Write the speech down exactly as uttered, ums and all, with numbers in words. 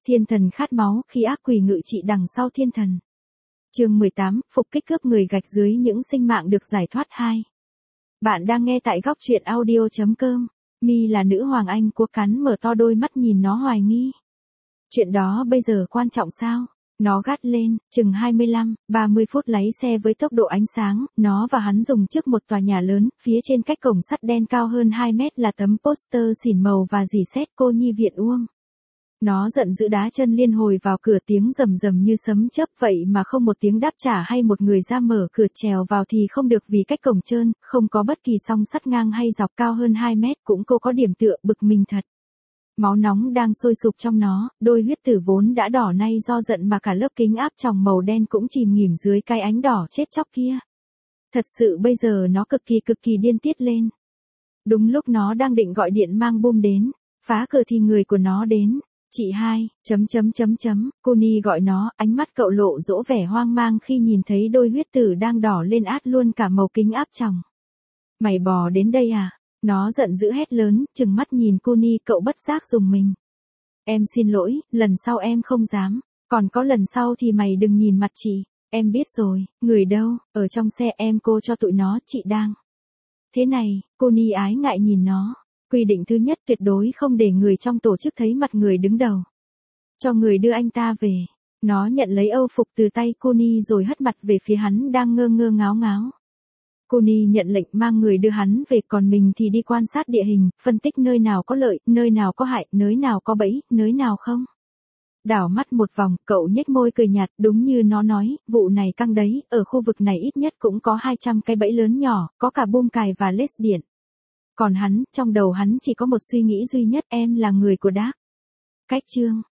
Thiên thần khát máu khi ác quỷ ngự trị đằng sau thiên thần. Chương mười tám, phục kích cướp người gạch dưới những sinh mạng được giải thoát hai. Bạn đang nghe tại góc truyện audio chấm com. Mi là nữ hoàng Anh của cắn mở to đôi mắt nhìn nó hoài nghi. Chuyện đó bây giờ quan trọng sao? Nó gắt lên, chừng hai mươi lăm, ba mươi phút lái xe với tốc độ ánh sáng, nó và hắn dừng trước một tòa nhà lớn, phía trên cách cổng sắt đen cao hơn hai mét là tấm poster xỉn màu và dì xét cô nhi viện Uông. Nó giận dữ đá chân liên hồi vào cửa, tiếng rầm rầm như sấm chớp, vậy mà không một tiếng đáp trả hay một người ra mở cửa trèo vào thì không được vì cách cổng trơn, không có bất kỳ song sắt ngang hay dọc cao hơn hai mét, cũng cô có điểm tựa, bực mình thật. Máu nóng đang sôi sục trong nó, đôi huyết tử vốn đã đỏ nay do giận mà cả lớp kính áp tròng màu đen cũng chìm nghỉm dưới cái ánh đỏ chết chóc kia. Thật sự bây giờ nó cực kỳ cực kỳ điên tiết lên. Đúng lúc nó đang định gọi điện mang bom đến, phá cửa thì người của nó đến. Chị hai, chấm chấm chấm chấm, Connie gọi nó, ánh mắt cậu lộ dỗ vẻ hoang mang khi nhìn thấy đôi huyết tử đang đỏ lên át luôn cả màu kính áp tròng. Mày bò đến đây à? Nó giận dữ hét lớn, trừng mắt nhìn Connie, cậu bất giác rùng mình. Em xin lỗi, lần sau em không dám, còn có lần sau thì mày đừng nhìn mặt chị, em biết rồi, người đâu, ở trong xe em cô cho tụi nó, chị đang. Thế này, Connie ái ngại nhìn nó. Quy định thứ nhất, tuyệt đối không để người trong tổ chức thấy mặt người đứng đầu. Cho người đưa anh ta về. Nó nhận lấy âu phục từ tay Connie rồi hất mặt về phía hắn đang ngơ ngơ ngáo ngáo. Connie nhận lệnh mang người đưa hắn về, còn mình thì đi quan sát địa hình, phân tích nơi nào có lợi, nơi nào có hại, nơi nào có bẫy, nơi nào không. Đảo mắt một vòng, cậu nhếch môi cười nhạt, đúng như nó nói, vụ này căng đấy, ở khu vực này ít nhất cũng có hai trăm cái bẫy lớn nhỏ, có cả bom cài và lết điện. Còn hắn, trong đầu hắn chỉ có một suy nghĩ duy nhất, em là người của Dark. Cách chương,